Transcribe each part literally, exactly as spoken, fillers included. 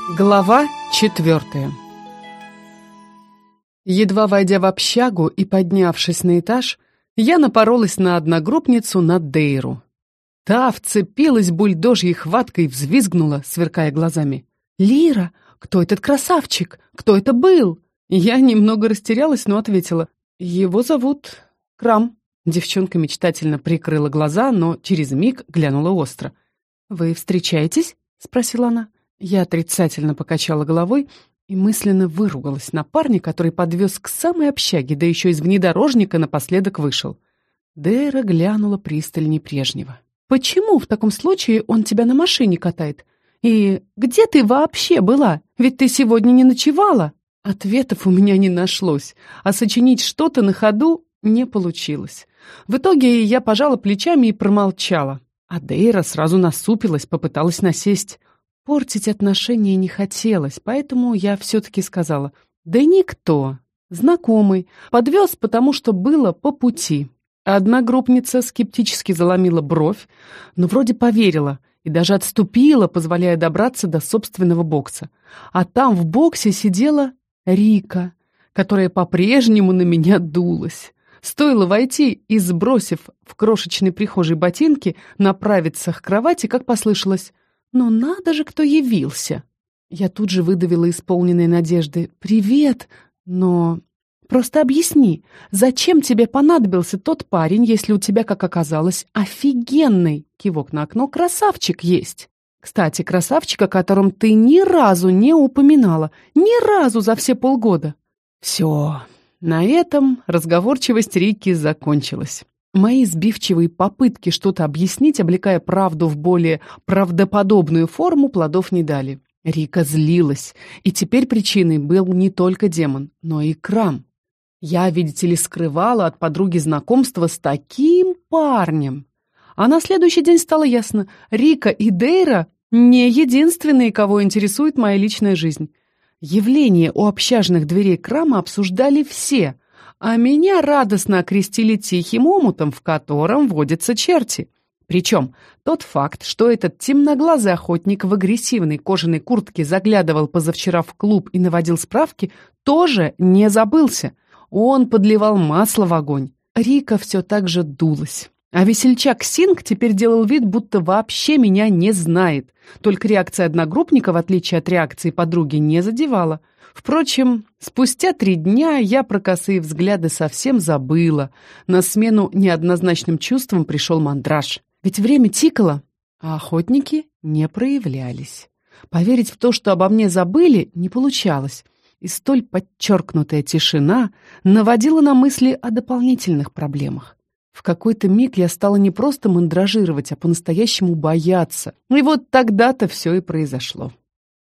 Глава четвертая. Едва войдя в общагу и поднявшись на этаж, я напоролась на одногруппницу Надейру. Та вцепилась бульдожьей хваткой и взвизгнула, сверкая глазами. «Лира, кто этот красавчик? Кто это был?» Я немного растерялась, но ответила. «Его зовут Крам». Девчонка мечтательно прикрыла глаза, но через миг глянула остро. «Вы встречаетесь?» — спросила она. Я отрицательно покачала головой и мысленно выругалась на парня, который подвез к самой общаге, да еще из внедорожника напоследок вышел. Дейра глянула пристальней прежнего. «Почему в таком случае он тебя на машине катает? И где ты вообще была? Ведь ты сегодня не ночевала?» Ответов у меня не нашлось, а сочинить что-то на ходу не получилось. В итоге я пожала плечами и промолчала. А Дейра сразу насупилась, попыталась насесть. Портить отношения не хотелось, поэтому я все-таки сказала: «Да никто. Знакомый. Подвез, потому что было по пути». Одногруппница скептически заломила бровь, но вроде поверила и даже отступила, позволяя добраться до собственного бокса. А там в боксе сидела Рика, которая по-прежнему на меня дулась. Стоило войти и, сбросив в крошечной прихожей ботинки, направиться к кровати, как послышалось: «Ну надо же, кто явился!» Я тут же выдавила исполненные надежды: «Привет, но просто объясни, зачем тебе понадобился тот парень, если у тебя, как оказалось, офигенный, кивок на окно, красавчик есть? Кстати, красавчик, о котором ты ни разу не упоминала, ни разу за все полгода». Все, на этом разговорчивость Рики закончилась. Мои сбивчивые попытки что-то объяснить, облекая правду в более правдоподобную форму, плодов не дали. Рика злилась, и теперь причиной был не только демон, но и Крам. Я, видите ли, скрывала от подруги знакомство с таким парнем. А на следующий день стало ясно: Рика и Дейра не единственные, кого интересует моя личная жизнь. Явление у общажных дверей Крама обсуждали все, а меня радостно окрестили тихим омутом, в котором водятся черти. Причем тот факт, что этот темноглазый охотник в агрессивной кожаной куртке заглядывал позавчера в клуб и наводил справки, тоже не забылся. Он подливал масло в огонь. Рика все так же дулась. А весельчак Синг теперь делал вид, будто вообще меня не знает. Только реакция одногруппника, в отличие от реакции подруги, не задевала. Впрочем, спустя три дня я про косые взгляды совсем забыла. На смену неоднозначным чувствам пришел мандраж. Ведь время тикало, а охотники не проявлялись. Поверить в то, что обо мне забыли, не получалось. И столь подчеркнутая тишина наводила на мысли о дополнительных проблемах. В какой-то миг я стала не просто мандражировать, а по-настоящему бояться. И вот тогда-то все и произошло.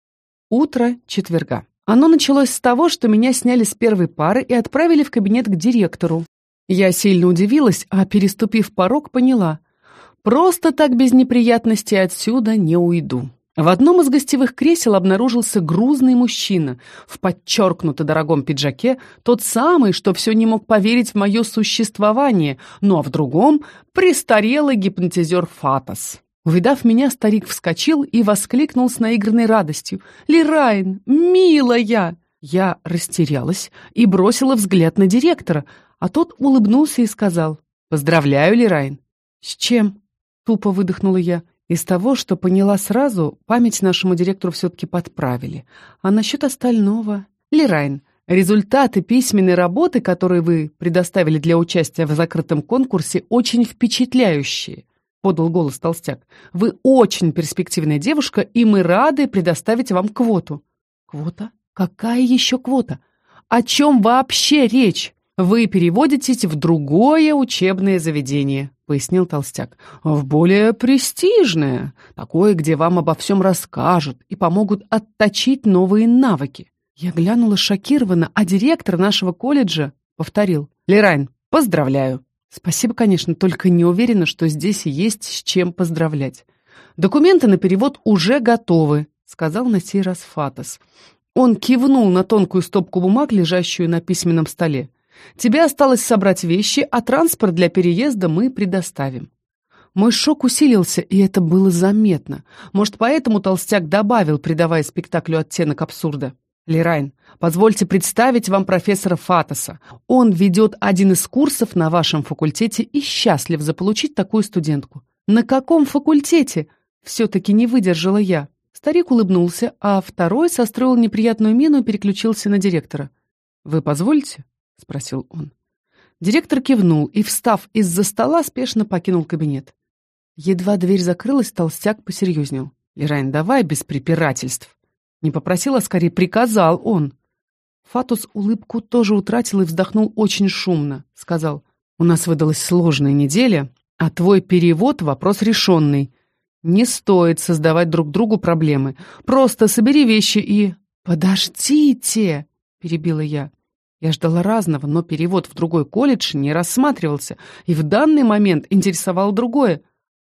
Утро четверга. Оно началось с того, что меня сняли с первой пары и отправили в кабинет к директору. Я сильно удивилась, а, переступив порог, поняла: просто так без неприятностей отсюда не уйду. В одном из гостевых кресел обнаружился грузный мужчина в подчеркнуто дорогом пиджаке, тот самый, что все не мог поверить в мое существование, ну а в другом — престарелый гипнотизер Фатас. Увидав меня, старик вскочил и воскликнул с наигранной радостью: «Лирайн, милая!» Я растерялась и бросила взгляд на директора, а тот улыбнулся и сказал: «Поздравляю, Лирайн». «С чем?» — тупо выдохнула я. Из того, что поняла сразу, память нашему директору все-таки подправили. А насчет остального... Лирайн, результаты письменной работы, которые вы предоставили для участия в закрытом конкурсе, очень впечатляющие. — подал голос толстяк. «Вы очень перспективная девушка, и мы рады предоставить вам квоту». «Квота? Какая еще квота? О чем вообще речь? Вы переводитесь в другое учебное заведение», — пояснил толстяк. «В более престижное, такое, где вам обо всем расскажут и помогут отточить новые навыки». Я глянула шокированно, а директор нашего колледжа повторил: «Лирайн, поздравляю». Спасибо, конечно, только не уверена, что здесь есть с чем поздравлять. «Документы на перевод уже готовы», — сказал на сей раз Фатас. Он кивнул на тонкую стопку бумаг, лежащую на письменном столе. «Тебе осталось собрать вещи, а транспорт для переезда мы предоставим». Мой шок усилился, и это было заметно. Может, поэтому толстяк добавил, придавая спектаклю оттенок абсурда. «Лерайн, позвольте представить вам профессора Фатоса. Он ведет один из курсов на вашем факультете и счастлив заполучить такую студентку». «На каком факультете?» Все-таки не выдержала я. Старик улыбнулся, а второй состроил неприятную мину и переключился на директора. «Вы позволите?» — спросил он. Директор кивнул и, встав из-за стола, спешно покинул кабинет. Едва дверь закрылась, толстяк посерьезнел. «Лерайн, давай без препирательств». Не попросил, а скорее приказал он. Фатус улыбку тоже утратил и вздохнул очень шумно. Сказал: «У нас выдалась сложная неделя, а твой перевод — вопрос решенный. Не стоит создавать друг другу проблемы. Просто собери вещи и...» «Подождите!» — перебила я. Я ждала разного, но перевод в другой колледж не рассматривался, и в данный момент интересовало другое.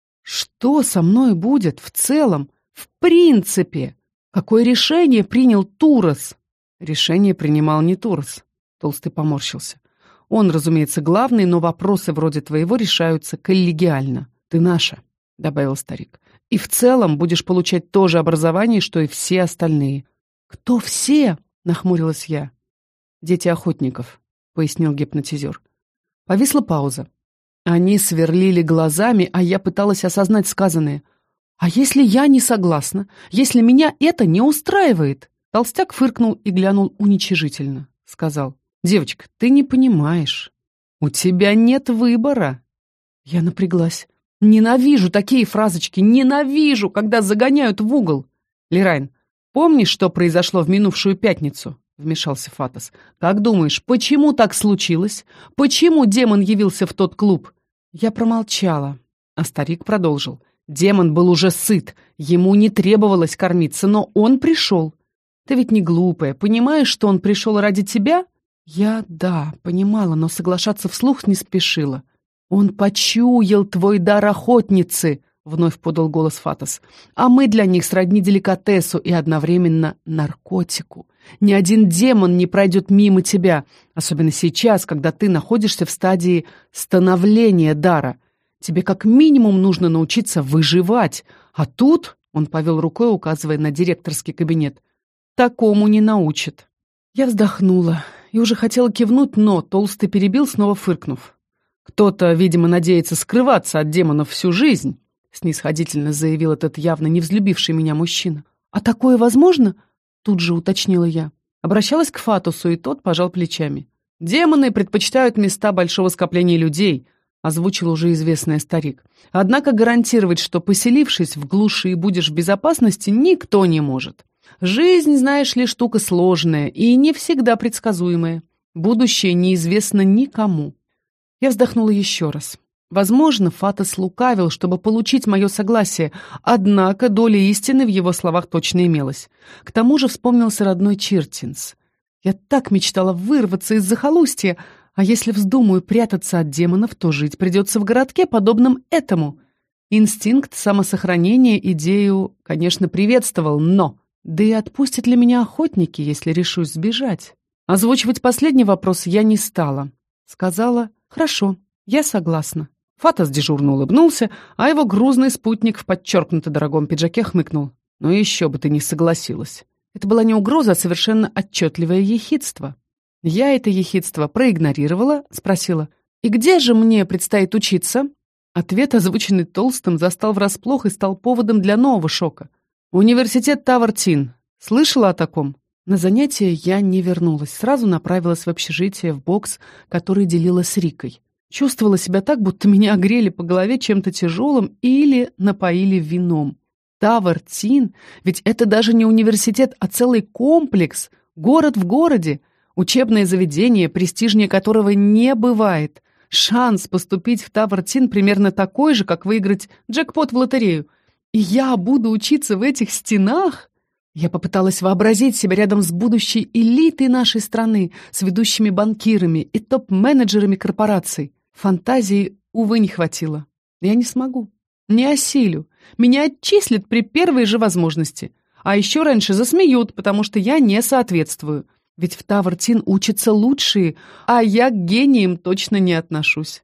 Что со мной будет в целом, в принципе? Какое решение принял Турос? Решение принимал не Турос. Толстый поморщился. Он, разумеется, главный, но вопросы вроде твоего решаются коллегиально. Ты наша, добавил старик. И в целом будешь получать то же образование, что и все остальные. Кто все? Нахмурилась я. Дети охотников, пояснил гипнотизер. Повисла пауза. Они сверлили глазами, а я пыталась осознать сказанное. «А если я не согласна? Если меня это не устраивает?» Толстяк фыркнул и глянул уничижительно. Сказал: «Девочка, ты не понимаешь. У тебя нет выбора». Я напряглась. Ненавижу такие фразочки. Ненавижу, когда загоняют в угол. «Лерайн, помнишь, что произошло в минувшую пятницу?» Вмешался Фатос. «Как думаешь, почему так случилось? Почему демон явился в тот клуб?» Я промолчала, а старик продолжил. Демон был уже сыт, ему не требовалось кормиться, но он пришел. Ты ведь не глупая, понимаешь, что он пришел ради тебя? Я, да, понимала, но соглашаться вслух не спешила. Он почуял твой дар охотницы, вновь подал голос Фатос. А мы для них сродни деликатесу и одновременно наркотику. Ни один демон не пройдет мимо тебя, особенно сейчас, когда ты находишься в стадии становления дара. Тебе как минимум нужно научиться выживать. А тут, он повел рукой, указывая на директорский кабинет, такому не научат. Я вздохнула и уже хотела кивнуть, но Толстый перебил, снова фыркнув. Кто-то, видимо, надеется скрываться от демонов всю жизнь, снисходительно заявил этот явно не взлюбивший меня мужчина. А такое возможно? Тут же уточнила я. Обращалась к Фатусу, и тот пожал плечами. Демоны предпочитают места большого скопления людей, озвучил уже известный старик. Однако гарантировать, что, поселившись в глуши, будешь в безопасности, никто не может. Жизнь, знаешь ли, штука сложная и не всегда предсказуемая. Будущее неизвестно никому. Я вздохнула еще раз. Возможно, Фатос лукавил, чтобы получить мое согласие, однако доля истины в его словах точно имелась. К тому же вспомнился родной Чиртинс. Я так мечтала вырваться из захолустья, а если вздумаю прятаться от демонов, то жить придется в городке, подобном этому. Инстинкт самосохранения идею, конечно, приветствовал, но... Да и отпустят ли меня охотники, если решусь сбежать? Озвучивать последний вопрос я не стала. Сказала: «Хорошо, я согласна». Фатос дежурно улыбнулся, а его грузный спутник в подчеркнуто дорогом пиджаке хмыкнул. «Ну еще бы ты не согласилась». Это была не угроза, а совершенно отчетливое ехидство. Я это ехидство проигнорировала, спросила: «И где же мне предстоит учиться?» Ответ, озвученный Толстым, застал врасплох и стал поводом для нового шока. «Университет Тавр-Тин. Слышала о таком?» На занятие я не вернулась, сразу направилась в общежитие, в бокс, который делила с Рикой. Чувствовала себя так, будто меня огрели по голове чем-то тяжелым или напоили вином. Тавр-Тин, ведь это даже не университет, а целый комплекс, город в городе, учебное заведение, престижнее которого не бывает. Шанс поступить в Тавр-Тин примерно такой же, как выиграть джекпот в лотерею. И я буду учиться в этих стенах? Я попыталась вообразить себя рядом с будущей элитой нашей страны, с ведущими банкирами и топ-менеджерами корпораций. Фантазии, увы, не хватило. Я не смогу. Не осилю. Меня отчислят при первой же возможности. А еще раньше засмеют, потому что я не соответствую. Ведь в Тавр-Тин учатся лучшие, а я к гениям точно не отношусь.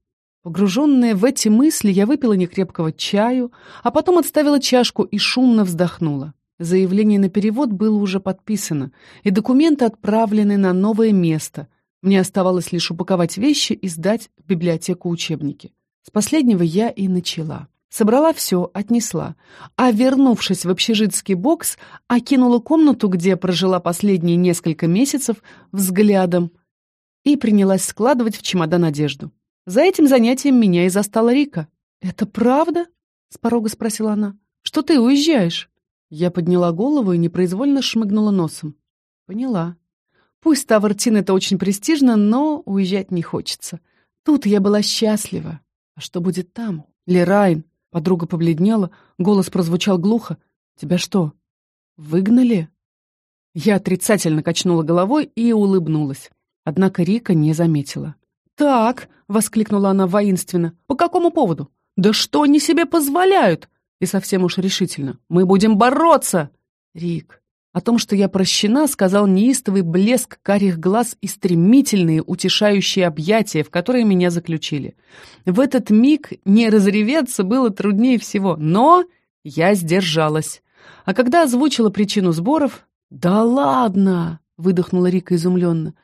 Погруженная в эти мысли, я выпила некрепкого чаю, а потом отставила чашку и шумно вздохнула. Заявление на перевод было уже подписано, и документы отправлены на новое место. Мне оставалось лишь упаковать вещи и сдать в библиотеку учебники. С последнего я и начала. Собрала все, отнесла, а, вернувшись в общежитский бокс, окинула комнату, где прожила последние несколько месяцев, взглядом и принялась складывать в чемодан одежду. За этим занятием меня и застала Рика. «Это правда?» — с порога спросила она. «Что ты уезжаешь?» Я подняла голову и непроизвольно шмыгнула носом. Поняла. Пусть Тавертин — это очень престижно, но уезжать не хочется. Тут я была счастлива. А что будет там? Лерайн. Подруга побледнела, голос прозвучал глухо. «Тебя что, выгнали?» Я отрицательно качнула головой и улыбнулась. Однако Рика не заметила. «Так», — воскликнула она воинственно, — «по какому поводу? Да что они себе позволяют?» И совсем уж решительно. «Мы будем бороться!» «Рик». О том, что я прощена, сказал неистовый блеск карих глаз и стремительные, утешающие объятия, в которые меня заключили. В этот миг не разреветься было труднее всего, но я сдержалась. А когда озвучила причину сборов... «Да ладно!» — выдохнула Рика изумленно.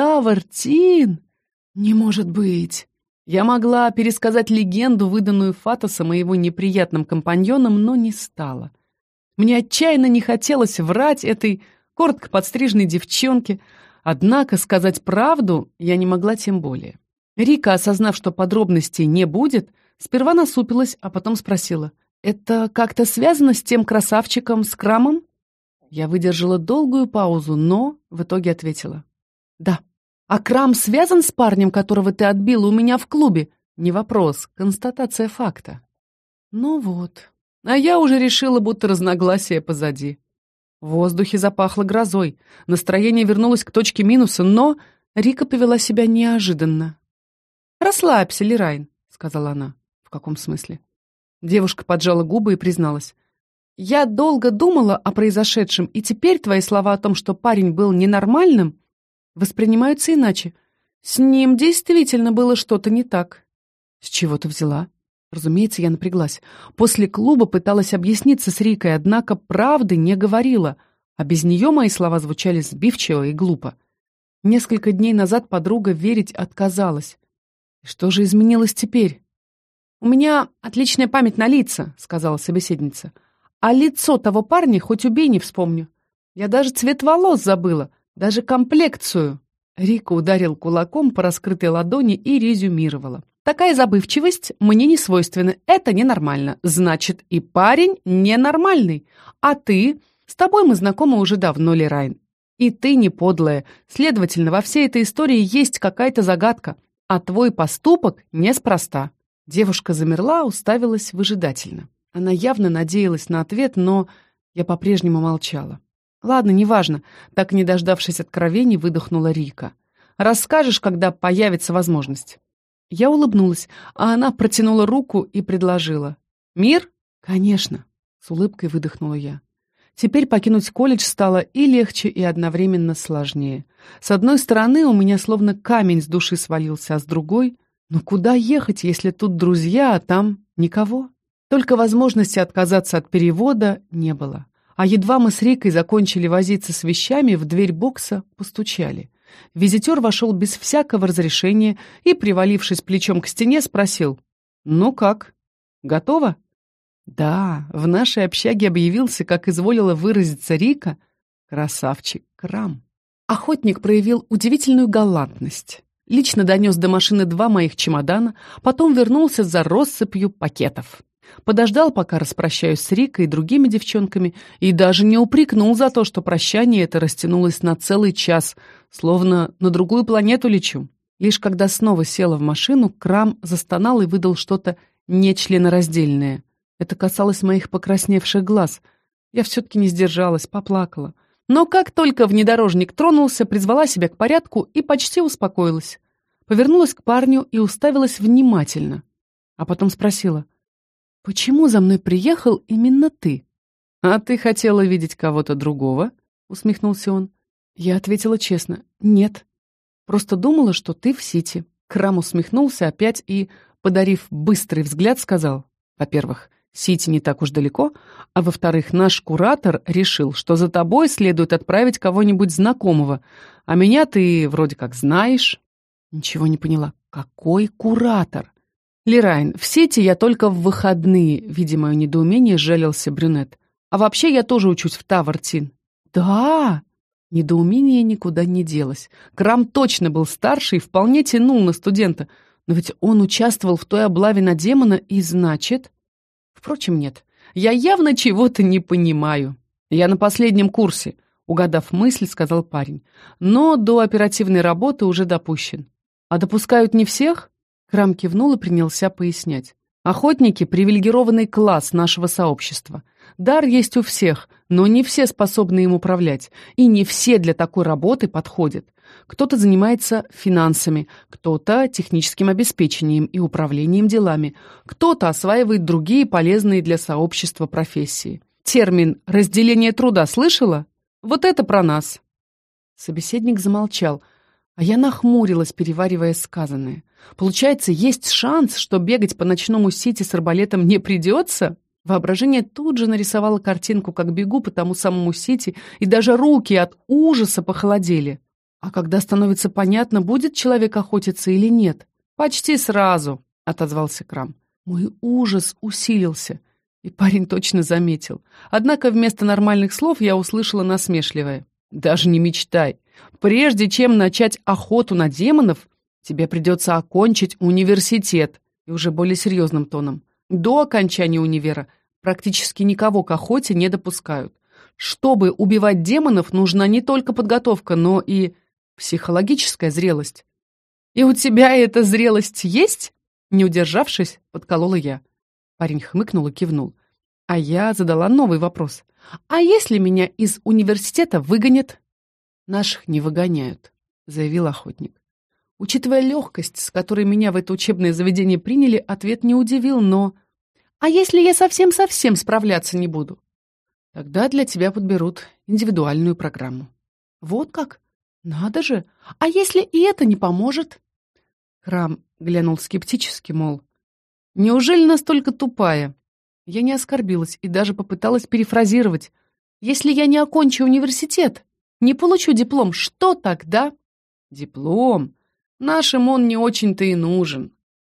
«Тавертин? Не может быть!» Я могла пересказать легенду, выданную Фатосом и его неприятным компаньоном, но не стала. Мне отчаянно не хотелось врать этой коротко подстриженной девчонке, однако сказать правду я не могла тем более. Рика, осознав, что подробностей не будет, сперва насупилась, а потом спросила: «Это как-то связано с тем красавчиком с Крамом?» Я выдержала долгую паузу, но в итоге ответила: «Да». «А Крам связан с парнем, которого ты отбила у меня в клубе?» Не вопрос, констатация факта. Ну вот. А я уже решила, будто разногласия позади. В воздухе запахло грозой. Настроение вернулось к точке минуса, но Рика повела себя неожиданно. «Расслабься, Лерайн», — сказала она. «В каком смысле?» Девушка поджала губы и призналась: «Я долго думала о произошедшем, и теперь твои слова о том, что парень был ненормальным, воспринимаются иначе. С ним действительно было что-то не так». «С чего ты взяла?» Разумеется, я напряглась. После клуба пыталась объясниться с Рикой, однако правды не говорила, а без нее мои слова звучали сбивчиво и глупо. Несколько дней назад подруга верить отказалась. Что же изменилось теперь? «У меня отличная память на лица», — сказала собеседница. «А лицо того парня хоть убей не вспомню. Я даже цвет волос забыла, даже комплекцию». Рика ударил кулаком по раскрытой ладони и резюмировала: «Такая забывчивость мне не свойственна. Это ненормально. Значит, и парень ненормальный. А ты? С тобой мы знакомы уже давно, Лерайн. И ты не подлая. Следовательно, во всей этой истории есть какая-то загадка. А твой поступок неспроста». Девушка замерла, уставилась выжидательно. Она явно надеялась на ответ, но я по-прежнему молчала. «Ладно, неважно», — так не дождавшись откровений, выдохнула Рика. «Расскажешь, когда появится возможность». Я улыбнулась, а она протянула руку и предложила: «Мир?» «Конечно», — с улыбкой выдохнула я. Теперь покинуть колледж стало и легче, и одновременно сложнее. С одной стороны, у меня словно камень с души свалился, а с другой... Ну куда ехать, если тут друзья, а там никого? Только возможности отказаться от перевода не было. А едва мы с Рикой закончили возиться с вещами, в дверь бокса постучали. Визитер вошел без всякого разрешения и, привалившись плечом к стене, спросил: «Ну как, готово?» Да, в нашей общаге объявился, как изволила выразиться Рика, красавчик Крам. Охотник проявил удивительную галантность. Лично донес до машины два моих чемодана, потом вернулся за россыпью пакетов. Подождал, пока распрощаюсь с Рикой и другими девчонками, и даже не упрекнул за то, что прощание это растянулось на целый час, словно на другую планету лечу. Лишь когда снова села в машину, Крам застонал и выдал что-то нечленораздельное. Это касалось моих покрасневших глаз. Я все-таки не сдержалась, поплакала. Но как только внедорожник тронулся, призвала себя к порядку и почти успокоилась. Повернулась к парню и уставилась внимательно. А потом спросила: «Почему за мной приехал именно ты?» «А ты хотела видеть кого-то другого?» — усмехнулся он. Я ответила честно: «Нет. Просто думала, что ты в Сити». Крам усмехнулся опять и подарив быстрый взгляд, сказал: во-первых, Сити не так уж далеко, а во-вторых, наш куратор решил, что за тобой следует отправить кого-нибудь знакомого, а меня ты вроде как знаешь. Ничего не поняла. Какой куратор? Лерайн, в Сити я только в выходные, видя мое недоумение, жалился брюнет. А вообще я тоже учусь в Тавертин. Да! Недоумение никуда не делось. Крам точно был старше и вполне тянул на студента, но ведь он участвовал в той облаве на демона и, значит... Впрочем, нет. Я явно чего-то не понимаю. Я на последнем курсе, угадав мысль, сказал парень. Но до оперативной работы уже допущен. А допускают не всех? Крам кивнул и принялся пояснять. Охотники — привилегированный класс нашего сообщества. Дар есть у всех, но не все способны им управлять, и не все для такой работы подходят. Кто-то занимается финансами, кто-то техническим обеспечением и управлением делами, кто-то осваивает другие полезные для сообщества профессии. Термин «разделение труда» слышала? Вот это про нас. Собеседник замолчал, а я нахмурилась, переваривая сказанное. Получается, есть шанс, что бегать по ночному Сити с арбалетом не придется? Воображение тут же нарисовало картинку, как бегу по тому самому Сити, и даже руки от ужаса похолодели. А когда становится понятно, будет человек охотиться или нет? Почти сразу, отозвался Крам. Мой ужас усилился, и парень точно заметил. Однако вместо нормальных слов я услышала насмешливое: даже не мечтай. Прежде чем начать охоту на демонов, тебе придется окончить университет. И уже более серьезным тоном. До окончания универа практически никого к охоте не допускают. Чтобы убивать демонов, нужна не только подготовка, но и психологическая зрелость. «И у тебя эта зрелость есть?» Не удержавшись, подколола я. Парень хмыкнул и кивнул. А я задала новый вопрос. «А если меня из университета выгонят?» «Наших не выгоняют», — заявил охотник. Учитывая легкость, с которой меня в это учебное заведение приняли, ответ не удивил, но... «А если я совсем-совсем справляться не буду?» «Тогда для тебя подберут индивидуальную программу». «Вот как? Надо же! А если и это не поможет?» Крам глянул скептически, мол, «Неужели настолько тупая?» Я не оскорбилась и даже попыталась перефразировать. «Если я не окончу университет, не получу диплом, что тогда?» «Диплом? Нашим он не очень-то и нужен».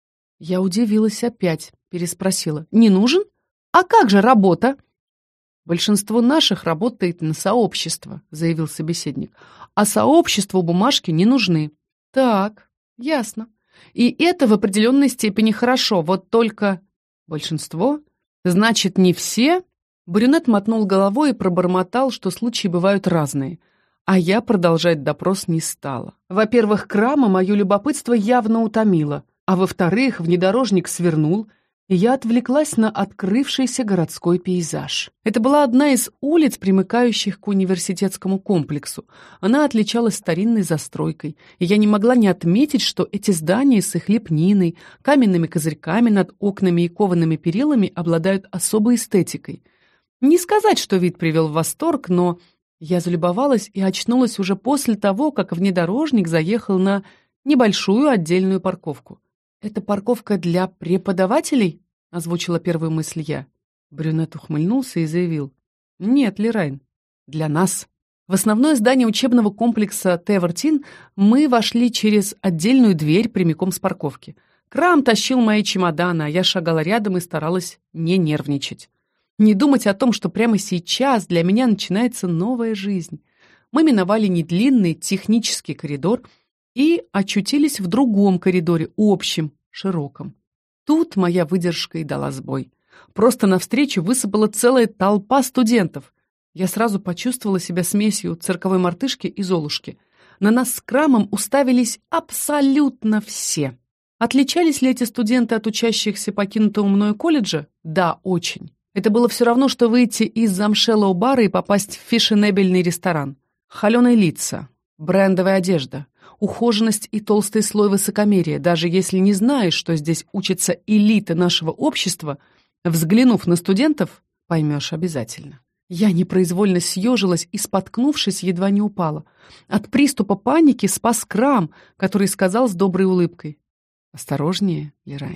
Я удивилась опять, переспросила. «Не нужен? А как же работа?» «Большинство наших работает на сообщество», — заявил собеседник. «А сообществу бумажки не нужны». «Так, ясно. И это в определенной степени хорошо, вот только...» «Большинство? Значит, не все?» Брюнет мотнул головой и пробормотал, что случаи бывают разные. А я продолжать допрос не стала. Во-первых, Крама мое любопытство явно утомило, а во-вторых, внедорожник свернул, и я отвлеклась на открывшийся городской пейзаж. Это была одна из улиц, примыкающих к университетскому комплексу. Она отличалась старинной застройкой, и я не могла не отметить, что эти здания с их лепниной, каменными козырьками над окнами и коваными перилами обладают особой эстетикой. Не сказать, что вид привел в восторг, но я залюбовалась и очнулась уже после того, как внедорожник заехал на небольшую отдельную парковку. «Это парковка для преподавателей?» — озвучила первую мысль я. Брюнет ухмыльнулся и заявил. «Нет, Лерайн, для нас». В основное здание учебного комплекса Тавертин мы вошли через отдельную дверь прямиком с парковки. Крам тащил мои чемоданы, а я шагала рядом и старалась не нервничать. Не думать о том, что прямо сейчас для меня начинается новая жизнь. Мы миновали недлинный технический коридор и очутились в другом коридоре, общем, широком. Тут моя выдержка и дала сбой. Просто навстречу высыпала целая толпа студентов. Я сразу почувствовала себя смесью цирковой мартышки и Золушки. На нас с Крамом уставились абсолютно все. Отличались ли эти студенты от учащихся покинутого мною колледжа? Да, очень. Это было все равно, что выйти из замшелого бара и попасть в фешенебельный ресторан. Холеные лица, брендовая одежда, ухоженность и толстый слой высокомерия. Даже если не знаешь, что здесь учится элита нашего общества, взглянув на студентов, поймешь обязательно. Я непроизвольно съежилась и, споткнувшись, едва не упала. От приступа паники спас Крам, который сказал с доброй улыбкой: «Осторожнее, Лерайн».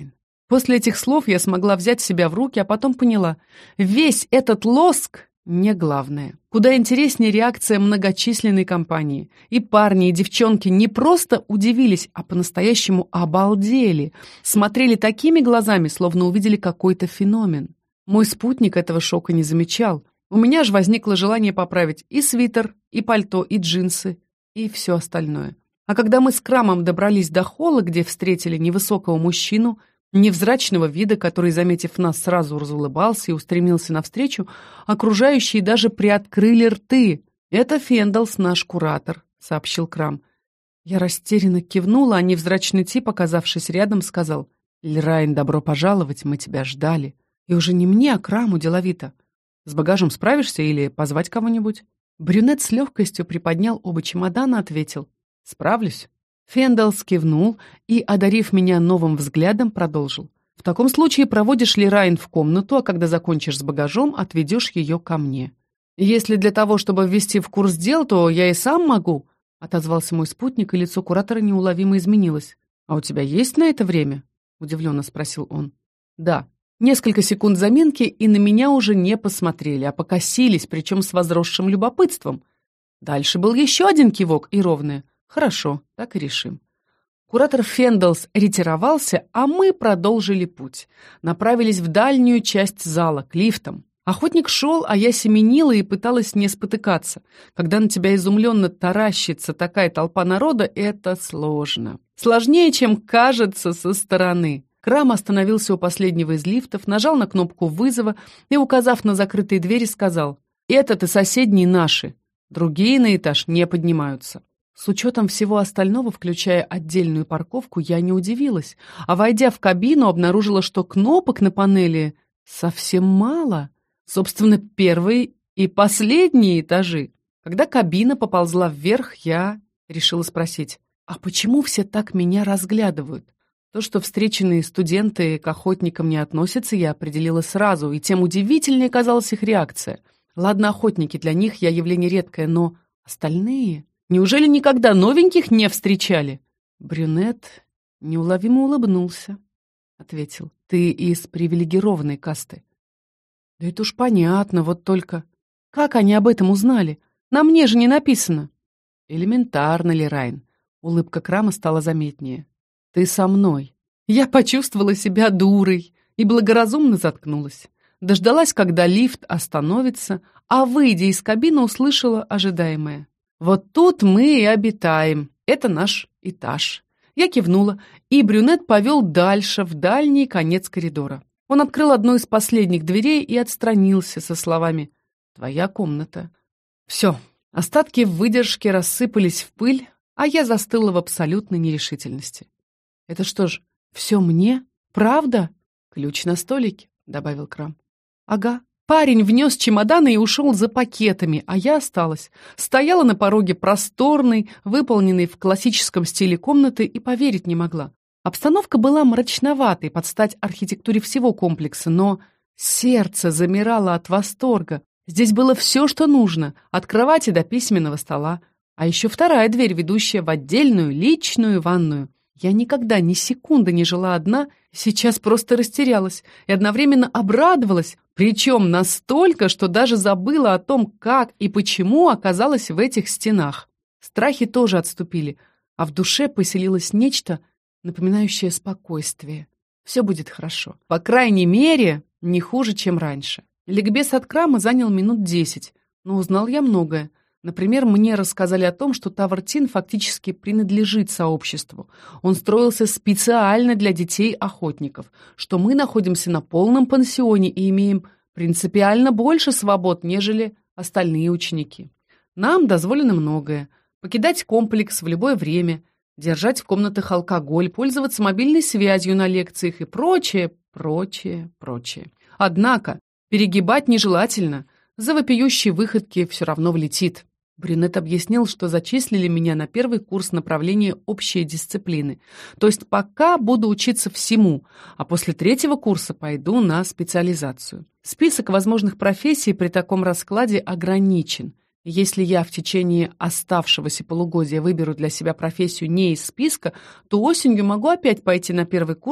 После этих слов я смогла взять себя в руки, а потом поняла, весь этот лоск не главное. Куда интереснее реакция многочисленной компании. И парни, и девчонки не просто удивились, а по-настоящему обалдели. Смотрели такими глазами, словно увидели какой-то феномен. Мой спутник этого шока не замечал. У меня же возникло желание поправить и свитер, и пальто, и джинсы, и все остальное. А когда мы с Крамом добрались до холла, где встретили невысокого мужчину, невзрачного вида, который, заметив нас, сразу разулыбался и устремился навстречу, окружающие даже приоткрыли рты. «Это Фендалс, наш куратор», — сообщил Крам. Я растерянно кивнула, а невзрачный тип, оказавшись рядом, сказал: «Лирайн, добро пожаловать, мы тебя ждали». И уже не мне, а Краму деловито: «С багажом справишься или позвать кого-нибудь?» Брюнет с легкостью приподнял оба чемодана, ответил: «Справлюсь». Фендалс кивнул и, одарив меня новым взглядом, продолжил: «В таком случае проводишь Лирайн в комнату, а когда закончишь с багажом, отведешь ее ко мне». «Если для того, чтобы ввести в курс дел, то я и сам могу», — отозвался мой спутник, и лицо куратора неуловимо изменилось. «А у тебя есть на это время?» — удивленно спросил он. «Да». Несколько секунд заминки, и на меня уже не посмотрели, а покосились, причем с возросшим любопытством. Дальше был еще один кивок и ровное: «Хорошо, так и решим». Куратор Фендалс ретировался, а мы продолжили путь. Направились в дальнюю часть зала, к лифтам. Охотник шел, а я семенила и пыталась не спотыкаться. Когда на тебя изумленно таращится такая толпа народа, это сложно. Сложнее, чем кажется со стороны. Крам остановился у последнего из лифтов, нажал на кнопку вызова и, указав на закрытые двери, сказал: «Этот и соседние наши. Другие на этаж не поднимаются». С учетом всего остального, включая отдельную парковку, я не удивилась, а, войдя в кабину, обнаружила, что кнопок на панели совсем мало. Собственно, первые и последние этажи. Когда кабина поползла вверх, я решила спросить: «А почему все так меня разглядывают?» То, что встреченные студенты к охотникам не относятся, я определила сразу, и тем удивительнее казалась их реакция. Ладно, охотники, для них я явление редкое, но остальные... Неужели никогда новеньких не встречали? Брюнет неуловимо улыбнулся, ответил: «Ты из привилегированной касты». «Да это уж понятно, вот только... Как они об этом узнали? На мне же не написано». «Элементарно, Лирайн». Улыбка Крама стала заметнее. «Ты со мной». Я почувствовала себя дурой и благоразумно заткнулась. Дождалась, когда лифт остановится, а, выйдя из кабины, услышала ожидаемое: «Вот тут мы и обитаем. Это наш этаж». Я кивнула, и брюнет повел дальше, в дальний конец коридора. Он открыл одну из последних дверей и отстранился со словами: «Твоя комната». Все, остатки выдержки рассыпались в пыль, а я застыла в абсолютной нерешительности. «Это что ж, все мне? Правда?» «Ключ на столике», — добавил Крам. «Ага». Парень внес чемоданы и ушел за пакетами, а я осталась. Стояла на пороге просторной, выполненной в классическом стиле комнаты, и поверить не могла. Обстановка была мрачноватой, под стать архитектуре всего комплекса, но сердце замирало от восторга. Здесь было все, что нужно, от кровати до письменного стола. А еще вторая дверь, ведущая в отдельную личную ванную. Я никогда ни секунды не жила одна, сейчас просто растерялась и одновременно обрадовалась, причем настолько, что даже забыла о том, как и почему оказалась в этих стенах. Страхи тоже отступили, а в душе поселилось нечто, напоминающее спокойствие. Все будет хорошо. По крайней мере, не хуже, чем раньше. Ликбез от Крама занял минут десять, но узнал я многое. Например, мне рассказали о том, что Тавр-Тин фактически принадлежит сообществу. Он строился специально для детей-охотников, что мы находимся на полном пансионе и имеем принципиально больше свобод, нежели остальные ученики. Нам дозволено многое: покидать комплекс в любое время, держать в комнатах алкоголь, пользоваться мобильной связью на лекциях и прочее, прочее, прочее. Однако перегибать нежелательно, за вопиющие выходки все равно влетит. Брюнет объяснил, что зачислили меня на первый курс направления общей дисциплины, то есть пока буду учиться всему, а после третьего курса пойду на специализацию. Список возможных профессий при таком раскладе ограничен. Если я в течение оставшегося полугодия выберу для себя профессию не из списка, то осенью могу опять пойти на первый курс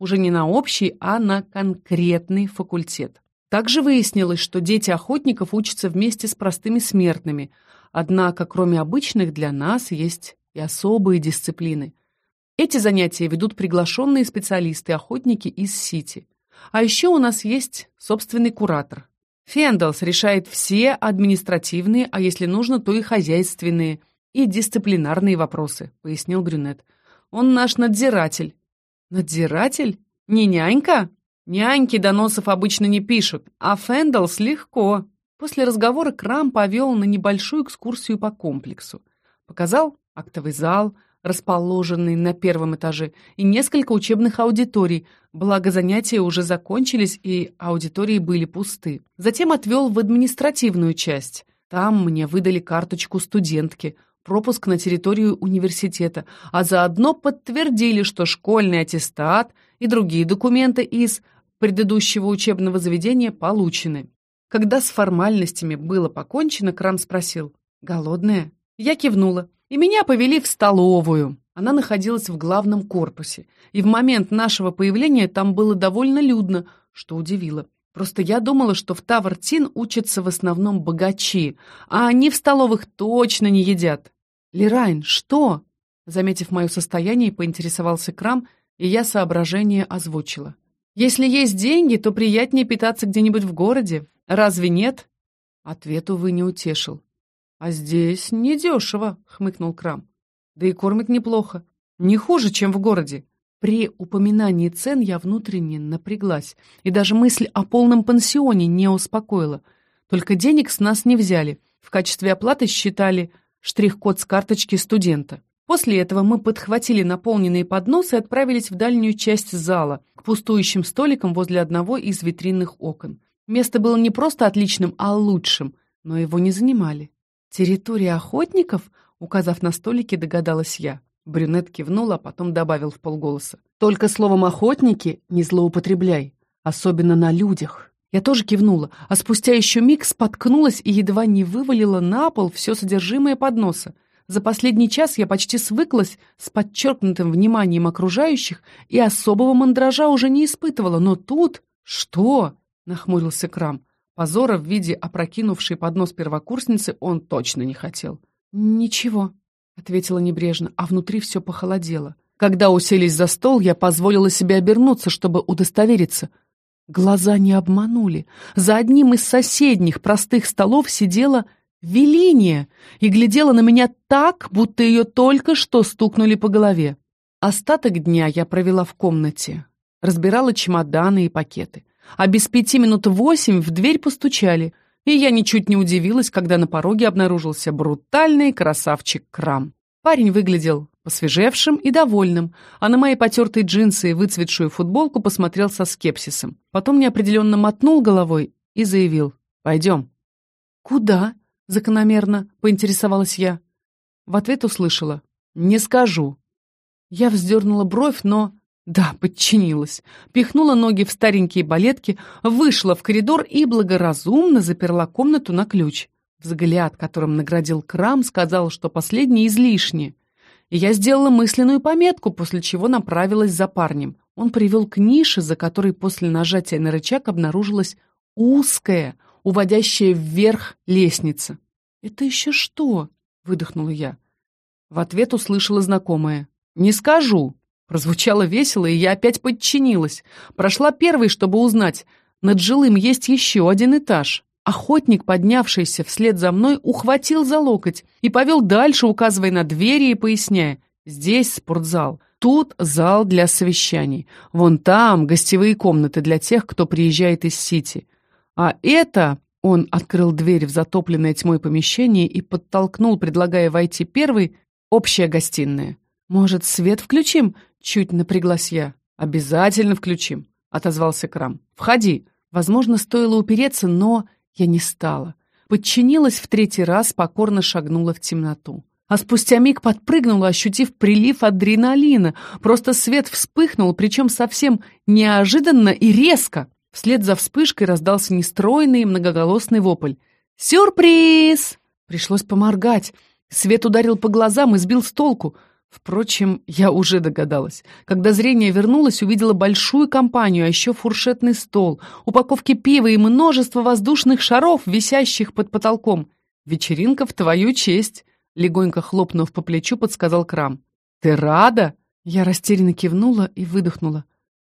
Уже не на общий, а на конкретный факультет. Также выяснилось, что дети охотников учатся вместе с простыми смертными, однако кроме обычных для нас есть и особые дисциплины. Эти занятия ведут приглашенные специалисты-охотники из Сити. А еще у нас есть собственный куратор. Фенделс решает все административные, а если нужно, то и хозяйственные, и дисциплинарные вопросы, пояснил Брюнет. Он наш надзиратель. Надзиратель? Не нянька? Няньки доносов обычно не пишут, а Фенделс легко. После разговора Крам повел на небольшую экскурсию по комплексу. Показал актовый зал, расположенный на первом этаже, и несколько учебных аудиторий, благо занятия уже закончились и аудитории были пусты. Затем отвел в административную часть. Там мне выдали карточку студентки, пропуск на территорию университета, а заодно подтвердили, что школьный аттестат и другие документы из предыдущего учебного заведения получены. Когда с формальностями было покончено, Крам спросил: «Голодная?» Я кивнула. И меня повели в столовую. Она находилась в главном корпусе, и в момент нашего появления там было довольно людно, что удивило. Просто я думала, что в Тавр-Тин учатся в основном богачи, а они в столовых точно не едят. «Лерайн, что?» Заметив мое состояние, поинтересовался Крам, и я соображение озвучила. «Если есть деньги, то приятнее питаться где-нибудь в городе. Разве нет?» Ответ, увы, не утешил. «А здесь недешево», — хмыкнул Крам. «Да и кормят неплохо. Не хуже, чем в городе». При упоминании цен я внутренне напряглась, и даже мысль о полном пансионе не успокоила. Только денег с нас не взяли. В качестве оплаты считали штрих-код с карточки студента. После этого мы подхватили наполненные подносы и отправились в дальнюю часть зала, к пустующим столикам возле одного из витринных окон. Место было не просто отличным, а лучшим, но его не занимали. «Территория охотников?» — указав на столики, догадалась я. Брюнет кивнул, а потом добавил вполголоса. «Только словом «охотники» не злоупотребляй, особенно на людях». Я тоже кивнула, а спустя еще миг споткнулась и едва не вывалила на пол все содержимое подноса. За последний час я почти свыклась с подчеркнутым вниманием окружающих и особого мандража уже не испытывала, но тут... «Что?» — нахмурился Крам. Позора в виде опрокинувшей поднос первокурсницы он точно не хотел. «Ничего», — ответила небрежно, а внутри все похолодело. Когда уселись за стол, я позволила себе обернуться, чтобы удостовериться. Глаза не обманули. За одним из соседних простых столов сидела Велиния и глядела на меня так, будто ее только что стукнули по голове. Остаток дня я провела в комнате, разбирала чемоданы и пакеты. А без пяти минут восемь в дверь постучали, и я ничуть не удивилась, когда на пороге обнаружился брутальный красавчик Крам. Парень выглядел посвежевшим и довольным, а на мои потертые джинсы и выцветшую футболку посмотрел со скепсисом. Потом неопределенно мотнул головой и заявил: «Пойдем». «Куда?» — закономерно поинтересовалась я. В ответ услышала: «Не скажу». Я вздернула бровь, но... Да, подчинилась. Пихнула ноги в старенькие балетки, вышла в коридор и благоразумно заперла комнату на ключ. Взгляд, которым наградил Крам, сказал, что последний излишне. И я сделала мысленную пометку, после чего направилась за парнем. Он привел к нише, за которой после нажатия на рычаг обнаружилась узкая, уводящая вверх лестница. «Это еще что?» — выдохнула я. В ответ услышала знакомое: «Не скажу». Прозвучало весело, и я опять подчинилась. Прошла первой, чтобы узнать. Над жилым есть еще один этаж. Охотник, поднявшийся вслед за мной, ухватил за локоть и повел дальше, указывая на двери и поясняя: «Здесь спортзал, тут зал для совещаний, вон там гостевые комнаты для тех, кто приезжает из Сити. А это...» Он открыл дверь в затопленное тьмой помещение и подтолкнул, предлагая войти первой, общая гостиная. «Может, свет включим?» — чуть напряглась я. «Обязательно включим», — отозвался Крам. «Входи». Возможно, стоило упереться, но я не стала. Подчинилась в третий раз, покорно шагнула в темноту. А спустя миг подпрыгнула, ощутив прилив адреналина. Просто свет вспыхнул, причем совсем неожиданно и резко. Вслед за вспышкой раздался нестройный многоголосный вопль. «Сюрприз!» Пришлось поморгать. Свет ударил по глазам и сбил с толку. Впрочем, я уже догадалась. Когда зрение вернулось, увидела большую компанию, а еще фуршетный стол, упаковки пива и множество воздушных шаров, висящих под потолком. «Вечеринка в твою честь», — легонько хлопнув по плечу, подсказал Крам. «Ты рада?» Я растерянно кивнула и выдохнула.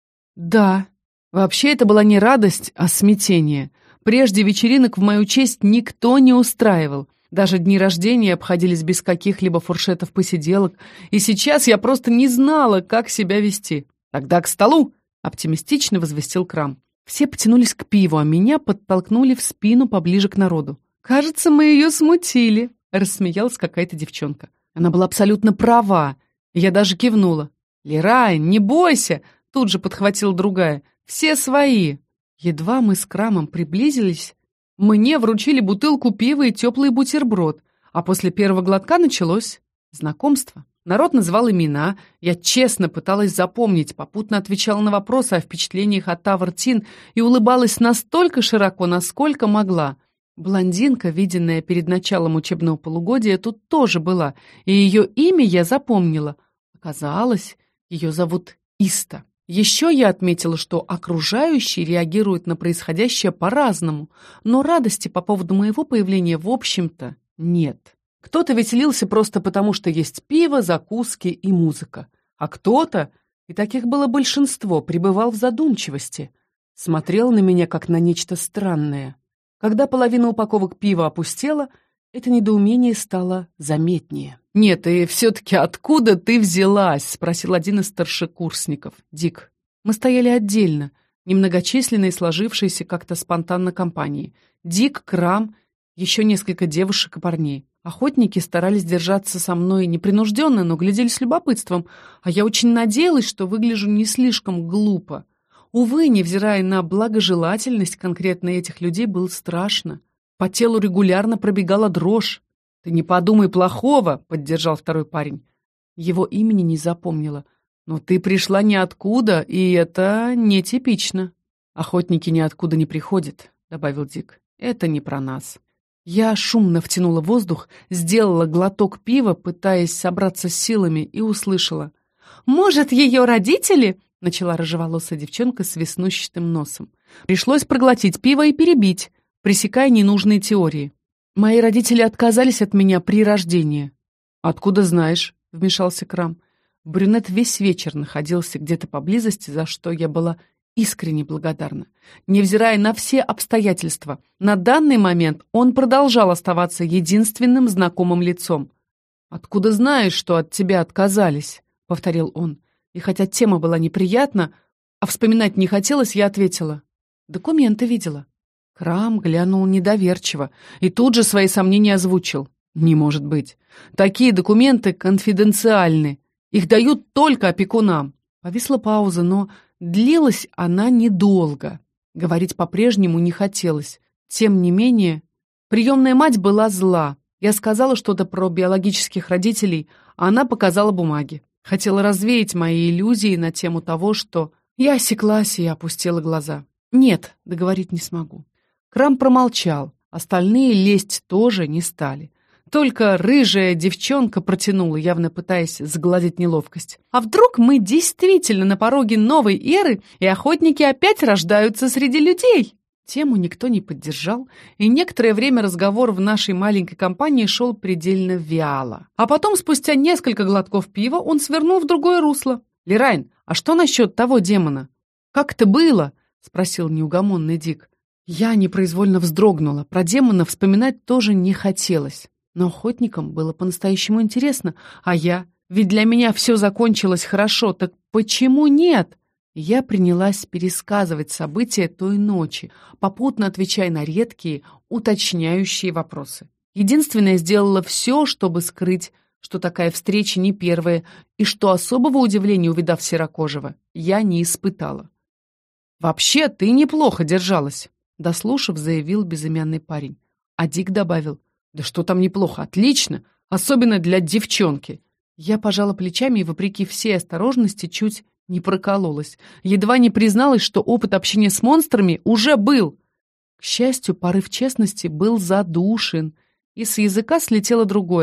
«Да». Вообще это была не радость, а смятение. Прежде вечеринок в мою честь никто не устраивал. Даже дни рождения обходились без каких-либо фуршетов-посиделок, и сейчас я просто не знала, как себя вести. «Тогда к столу!» — оптимистично возвестил Крам. Все потянулись к пиву, а меня подтолкнули в спину поближе к народу. «Кажется, мы ее смутили», — рассмеялась какая-то девчонка. Она была абсолютно права, и я даже кивнула. «Лерайн, не бойся!» — тут же подхватила другая. «Все свои!» Едва мы с Крамом приблизились, мне вручили бутылку пива и теплый бутерброд, а после первого глотка началось знакомство. Народ называл имена, я честно пыталась запомнить, попутно отвечала на вопросы о впечатлениях от Тавр-Тин и улыбалась настолько широко, насколько могла. Блондинка, виденная перед началом учебного полугодия, тут тоже была, и ее имя я запомнила. Оказалось, ее зовут Иста. Еще я отметила, что окружающие реагируют на происходящее по-разному, но радости по поводу моего появления, в общем-то, нет. Кто-то веселился просто потому, что есть пиво, закуски и музыка, а кто-то, и таких было большинство, пребывал в задумчивости, смотрел на меня как на нечто странное. Когда половина упаковок пива опустела, это недоумение стало заметнее. «Нет, и все-таки откуда ты взялась?» — спросил один из старшекурсников, Дик. Мы стояли отдельно, немногочисленные, сложившиеся как-то спонтанно компании. Дик, Крам, еще несколько девушек и парней. Охотники старались держаться со мной непринужденно, но глядели с любопытством, а я очень надеялась, что выгляжу не слишком глупо. Увы, невзирая на благожелательность конкретно этих людей, было страшно. По телу регулярно пробегала дрожь. «Ты не подумай плохого», — поддержал второй парень. Его имени не запомнила. «Но ты пришла ниоткуда, и это нетипично». «Охотники ниоткуда не приходят», — добавил Дик. «Это не про нас». Я шумно втянула воздух, сделала глоток пива, пытаясь собраться с силами, и услышала. «Может, ее родители?» — начала рыжеволосая девчонка с веснущатым носом. Пришлось проглотить пиво и перебить, пресекая ненужные теории. Мои родители отказались от меня при рождении. «Откуда знаешь?» — вмешался Крам. Брюнет весь вечер находился где-то поблизости, за что я была искренне благодарна. Невзирая на все обстоятельства, на данный момент он продолжал оставаться единственным знакомым лицом. «Откуда знаешь, что от тебя отказались?» — повторил он. И хотя тема была неприятна, а вспоминать не хотелось, я ответила. «Документы видела». Крам глянул недоверчиво и тут же свои сомнения озвучил. «Не может быть. Такие документы конфиденциальны. Их дают только опекунам». Повисла пауза, но длилась она недолго. Говорить по-прежнему не хотелось. Тем не менее, приемная мать была зла. Я сказала что-то про биологических родителей, а она показала бумаги. Хотела развеять мои иллюзии на тему того, что... Я осеклась и опустила глаза. «Нет, договорить не смогу». Крам промолчал, остальные лезть тоже не стали. Только рыжая девчонка протянула, явно пытаясь сгладить неловкость. «А вдруг мы действительно на пороге новой эры, и охотники опять рождаются среди людей?» Тему никто не поддержал, и некоторое время разговор в нашей маленькой компании шел предельно вяло. А потом, спустя несколько глотков пива, он свернул в другое русло. «Лерайн, а что насчет того демона?» «Как это было?» — спросил неугомонный Дик. Я непроизвольно вздрогнула. Про демона вспоминать тоже не хотелось. Но охотникам было по-настоящему интересно. А я? Ведь для меня все закончилось хорошо. Так почему нет? Я принялась пересказывать события той ночи, попутно отвечая на редкие, уточняющие вопросы. Единственное, сделала все, чтобы скрыть, что такая встреча не первая, и что особого удивления, увидав серокожего, я не испытала. «Вообще, ты неплохо держалась», — дослушав, заявил безымянный парень. А Дик добавил: «Да что там неплохо, отлично, особенно для девчонки». Я пожала плечами и, вопреки всей осторожности, чуть не прокололась. Едва не призналась, что опыт общения с монстрами уже был. К счастью, порыв честности был задушен, и с языка слетело другое.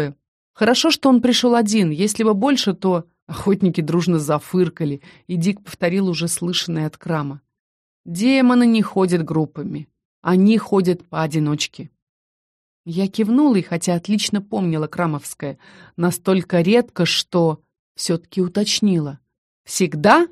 Хорошо, что он пришел один. Если бы больше, то охотники дружно зафыркали, и Дик повторил уже слышанное от Крама. Демоны не ходят группами. Они ходят поодиночке. Я кивнула, и хотя отлично помнила крамовское, настолько редко, что все-таки уточнила. «Всегда?»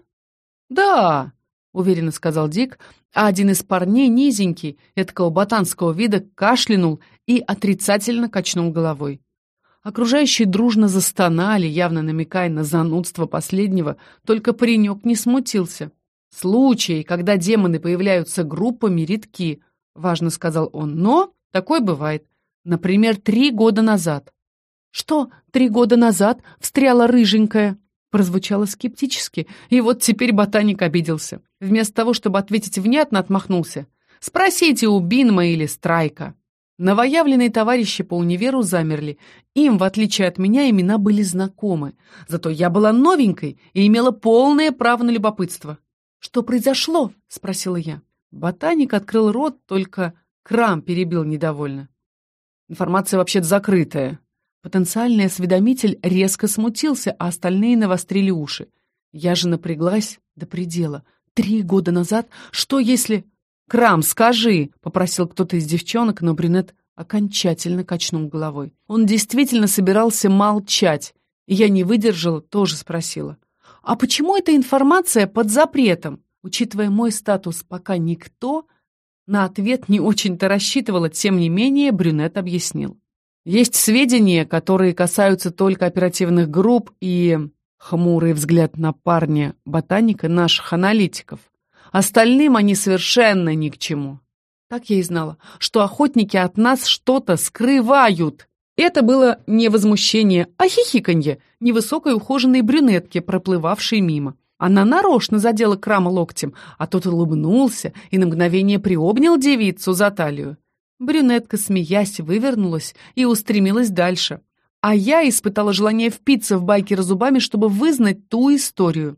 «Да», — уверенно сказал Дик, а один из парней, низенький, эдакого ботанского вида, кашлянул и отрицательно качнул головой. Окружающие дружно застонали, явно намекая на занудство последнего, только паренек не смутился. «Случаи, когда демоны появляются группами, редки», — важно сказал он, — «но такое бывает. Например, три года назад». «Что три года назад?» — встряла рыженькая. Прозвучало скептически, и вот теперь ботаник обиделся. Вместо того, чтобы ответить внятно, отмахнулся. «Спросите у Бинма или Страйка». Новоявленные товарищи по универу замерли. Им, в отличие от меня, имена были знакомы. Зато я была новенькой и имела полное право на любопытство. «Что произошло?» — спросила я. Ботаник открыл рот, только Крам перебил недовольно. «Информация вообще-то закрытая». Потенциальный осведомитель резко смутился, а остальные навострили уши. Я же напряглась до предела. Три года назад? Что если... «Крам, скажи!» — попросил кто-то из девчонок, но брюнет окончательно качнул головой. Он действительно собирался молчать, и я не выдержала, тоже спросила. «А почему эта информация под запретом?» Учитывая мой статус «пока никто», на ответ не очень-то рассчитывала, тем не менее брюнет объяснил. «Есть сведения, которые касаются только оперативных групп и...» Хмурый взгляд на парня, ботаника, наших аналитиков. Остальным они совершенно ни к чему. Так я и знала, что охотники от нас что-то скрывают. Это было не возмущение, а хихиканье невысокой ухоженной брюнетки, проплывавшей мимо. Она нарочно задела Крама локтем, а тот улыбнулся и на мгновение приобнял девицу за талию. Брюнетка, смеясь, вывернулась и устремилась дальше. А я испытала желание впиться в байкера зубами, чтобы вызнать ту историю.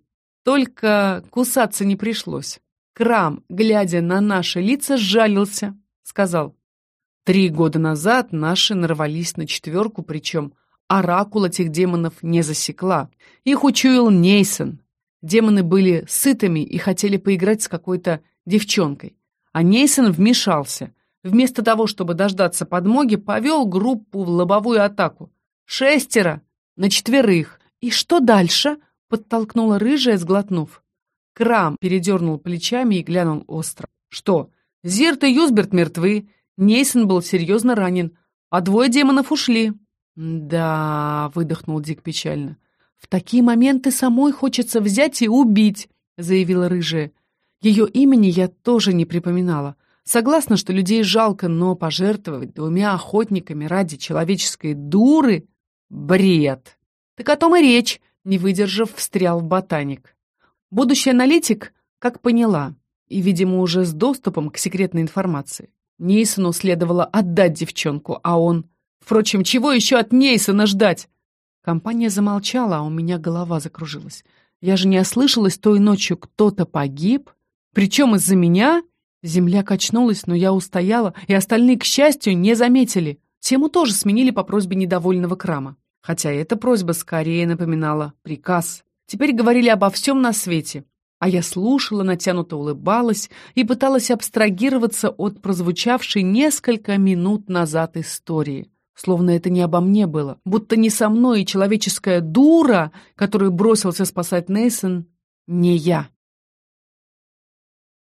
Только кусаться не пришлось. Крам, глядя на наши лица, сжалился. Сказал, три года назад наши нарвались на четверку, причем оракул этих демонов не засекла. Их учуял Нейсон. Демоны были сытыми и хотели поиграть с какой-то девчонкой. А Нейсон вмешался. Вместо того, чтобы дождаться подмоги, повел группу в лобовую атаку. Шестеро на четверых. «И что дальше?» — подтолкнула рыжая, сглотнув. Крам передернул плечами и глянул остро. «Что? Зирт и Юсберт мертвы. Нейсон был серьезно ранен, а двое демонов ушли». «Да», — выдохнул Дик печально. «В такие моменты самой хочется взять и убить», — заявила рыжая. Ее имени я тоже не припоминала. Согласна, что людей жалко, но пожертвовать двумя охотниками ради человеческой дуры — бред. «Так о том и речь», — не выдержав, встрял в ботаник. Будущий аналитик, как поняла, и, видимо, уже с доступом к секретной информации. Нейсону следовало отдать девчонку, а он... Впрочем, чего еще от Нейсона ждать? Компания замолчала, а у меня голова закружилась. Я же не ослышалась, той ночью кто-то погиб. Причем из-за меня... Земля качнулась, но я устояла, и остальные, к счастью, не заметили. Тему тоже сменили по просьбе недовольного Крама. Хотя эта просьба скорее напоминала приказ. Теперь говорили обо всем на свете. А я слушала, натянуто улыбалась и пыталась абстрагироваться от прозвучавшей несколько минут назад истории. Словно это не обо мне было. Будто не со мной, и человеческая дура, которую бросился спасать Нейсон, не я.